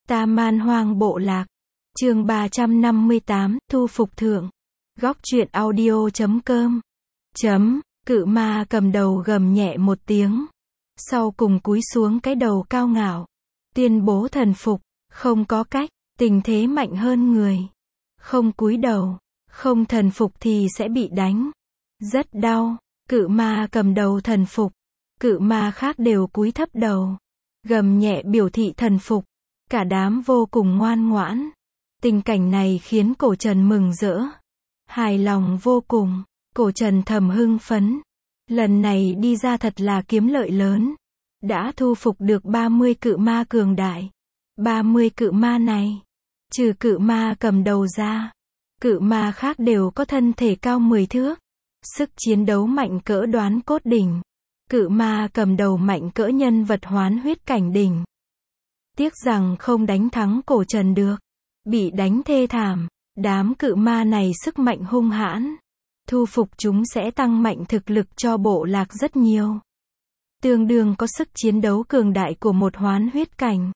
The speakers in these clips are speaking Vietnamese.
Ta Man Hoang Bộ Lạc. Chương 358, Thu Phục Thượng. Góc truyện audio.com. Cự ma cầm đầu gầm nhẹ một tiếng. Sau cùng cúi xuống cái đầu cao ngạo. Tuyên bố thần phục, không có cách, tình thế mạnh hơn người. Không cúi đầu, không thần phục thì sẽ bị đánh. Rất đau, cự ma cầm đầu thần phục. Cự ma khác đều cúi thấp đầu. Gầm nhẹ biểu thị thần phục. Cả đám vô cùng ngoan ngoãn. Tình cảnh này khiến cổ Trần mừng rỡ. Hài lòng vô cùng. Cổ Trần thầm hưng phấn. Lần này đi ra thật là kiếm lợi lớn. Đã thu phục được 30 cự ma cường đại. 30 cự ma này, trừ cự ma cầm đầu ra, cự ma khác đều có thân thể cao 10 thước. Sức chiến đấu mạnh cỡ Đoán Cốt đỉnh. Cự ma cầm đầu mạnh cỡ nhân vật Hoán Huyết cảnh đỉnh. Tiếc rằng không đánh thắng cổ Trần được. Bị đánh thê thảm. Đám cự ma này sức mạnh hung hãn. Thu phục chúng sẽ tăng mạnh thực lực cho bộ lạc rất nhiều. Tương đương có sức chiến đấu cường đại của một Hoán Huyết cảnh.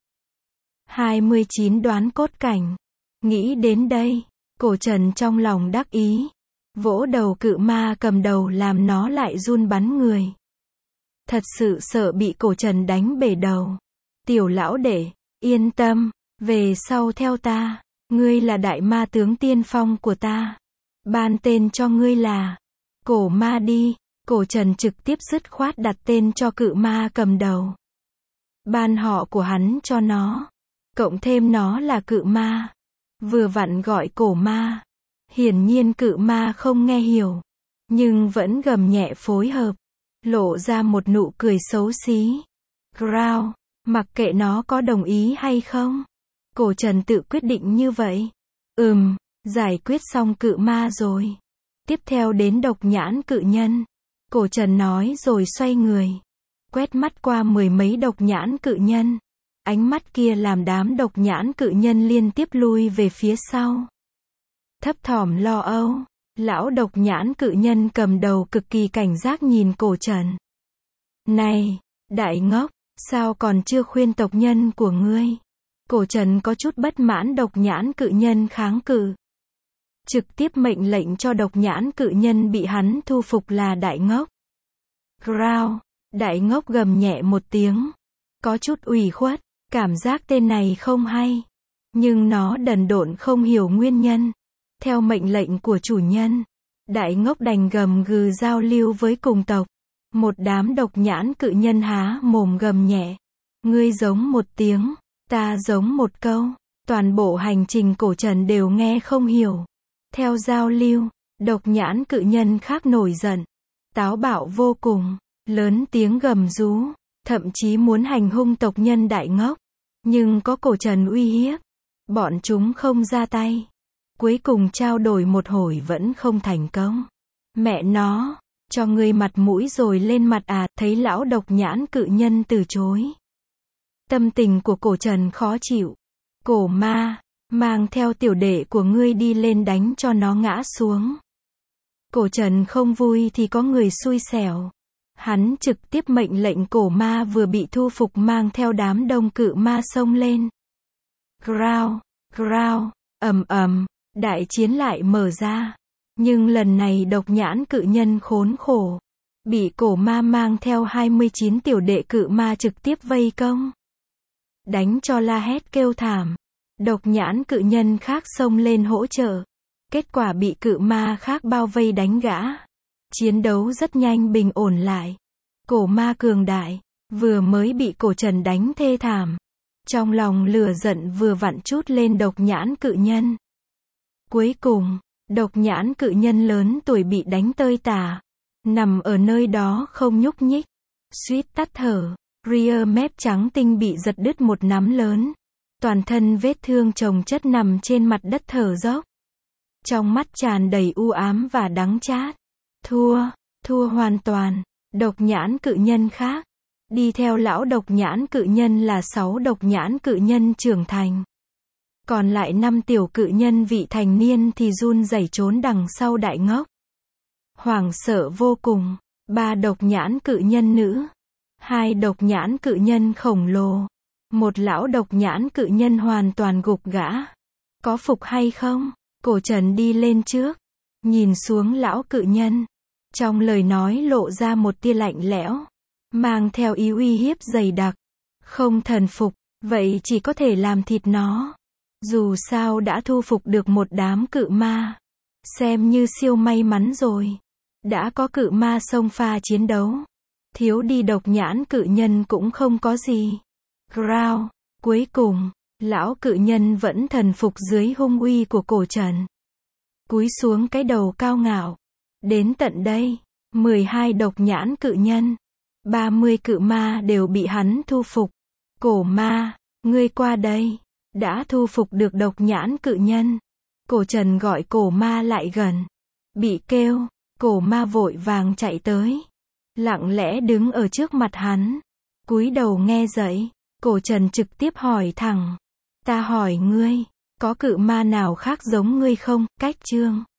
29 Đoán Cốt cảnh. Nghĩ đến đây, cổ Trần trong lòng đắc ý. Vỗ đầu cự ma cầm đầu làm nó lại run bắn người. Thật sự sợ bị cổ Trần đánh bể đầu. Tiểu lão đệ, yên tâm, về sau theo ta. Ngươi là đại ma tướng tiên phong của ta. Ban tên cho ngươi là Cổ Ma đi. Cổ Trần trực tiếp dứt khoát đặt tên cho cự ma cầm đầu. Ban họ của hắn cho nó. Cộng thêm nó là cự ma. Vừa vặn gọi cổ ma. Hiển nhiên cự ma không nghe hiểu. Nhưng vẫn gầm nhẹ phối hợp. Lộ ra một nụ cười xấu xí. Growl, mặc kệ nó có đồng ý hay không. Cổ Trần tự quyết định như vậy. Giải quyết xong cự ma rồi. Tiếp theo đến độc nhãn cự nhân. Cổ Trần nói rồi xoay người. Quét mắt qua mười mấy độc nhãn cự nhân. Ánh mắt kia làm đám độc nhãn cự nhân liên tiếp lui về phía sau. Thấp thỏm lo âu. Lão độc nhãn cự nhân cầm đầu cực kỳ cảnh giác nhìn cổ Trần. Này, đại ngốc, sao còn chưa khuyên tộc nhân của ngươi? Cổ Trần có chút bất mãn độc nhãn cự nhân kháng cự. Trực tiếp mệnh lệnh cho độc nhãn cự nhân bị hắn thu phục là đại ngốc. Growl, đại ngốc gầm nhẹ một tiếng. Có chút ủy khuất, cảm giác tên này không hay. Nhưng nó đần độn không hiểu nguyên nhân. Theo mệnh lệnh của chủ nhân, đại ngốc đành gầm gừ giao lưu với cùng tộc. Một đám độc nhãn cự nhân há mồm gầm nhẹ. Ngươi giống một tiếng, ta giống một câu. Toàn bộ hành trình cổ Trần đều nghe không hiểu. Theo giao lưu, độc nhãn cự nhân khác nổi giận. Táo bạo vô cùng, lớn tiếng gầm rú, thậm chí muốn hành hung tộc nhân đại ngốc. Nhưng có cổ Trần uy hiếp, bọn chúng không ra tay. Cuối cùng trao đổi một hồi vẫn không thành công. Mẹ nó, cho ngươi mặt mũi rồi lên mặt à, thấy lão độc nhãn cự nhân từ chối. Tâm tình của cổ Trần khó chịu. Cổ ma, mang theo tiểu đệ của ngươi đi lên đánh cho nó ngã xuống. Cổ Trần không vui thì có người xui xẻo. Hắn trực tiếp mệnh lệnh cổ ma vừa bị thu phục mang theo đám đông cự ma xông lên. Growl, growl, đại chiến lại mở ra. Nhưng lần này độc nhãn cự nhân khốn khổ. Bị cổ ma mang theo 29 tiểu đệ cự ma trực tiếp vây công. Đánh cho la hét kêu thảm. Độc nhãn cự nhân khác xông lên hỗ trợ. Kết quả bị cự ma khác bao vây đánh gã. Chiến đấu rất nhanh bình ổn lại. Cổ ma cường đại, vừa mới bị cổ Trần đánh thê thảm. Trong lòng lửa giận vừa vặn chút lên độc nhãn cự nhân. Cuối cùng, độc nhãn cự nhân lớn tuổi bị đánh tơi tả. Nằm ở nơi đó không nhúc nhích. Suýt tắt thở. Rear mép trắng tinh bị giật đứt một nắm lớn. Toàn thân vết thương chồng chất nằm trên mặt đất thở dốc. Trong mắt tràn đầy u ám và đắng chát. Thua hoàn toàn. Độc nhãn cự nhân khác. Đi theo lão độc nhãn cự nhân là 6 độc nhãn cự nhân trưởng thành. Còn lại 5 tiểu cự nhân vị thành niên thì run rẩy trốn đằng sau đại ngốc. Hoảng sợ vô cùng. 3 độc nhãn cự nhân nữ. 2 độc nhãn cự nhân khổng lồ. Một lão độc nhãn cự nhân hoàn toàn gục gã. Có phục hay không? Cổ Trần đi lên trước, nhìn xuống lão cự nhân. Trong lời nói lộ ra một tia lạnh lẽo, mang theo ý uy hiếp dày đặc. Không thần phục, vậy chỉ có thể làm thịt nó. Dù sao đã thu phục được một đám cự ma. Xem như siêu may mắn rồi. Đã có cự ma xông pha chiến đấu. Thiếu đi độc nhãn cự nhân cũng không có gì. Growl. Cuối cùng, lão cự nhân vẫn thần phục dưới hung uy của Cổ Trần. Cúi xuống cái đầu cao ngạo. Đến tận đây, 12 độc nhãn cự nhân, 30 cự ma đều bị hắn thu phục. Cổ ma, ngươi qua đây. Đã thu phục được độc nhãn cự nhân. Cổ Trần gọi cổ ma lại gần. Bị kêu, cổ ma vội vàng chạy tới. Lặng lẽ đứng ở trước mặt hắn. Cúi đầu nghe dạy. Cổ Trần trực tiếp hỏi thẳng. Ta hỏi ngươi, có cự ma nào khác giống ngươi không? Cách chương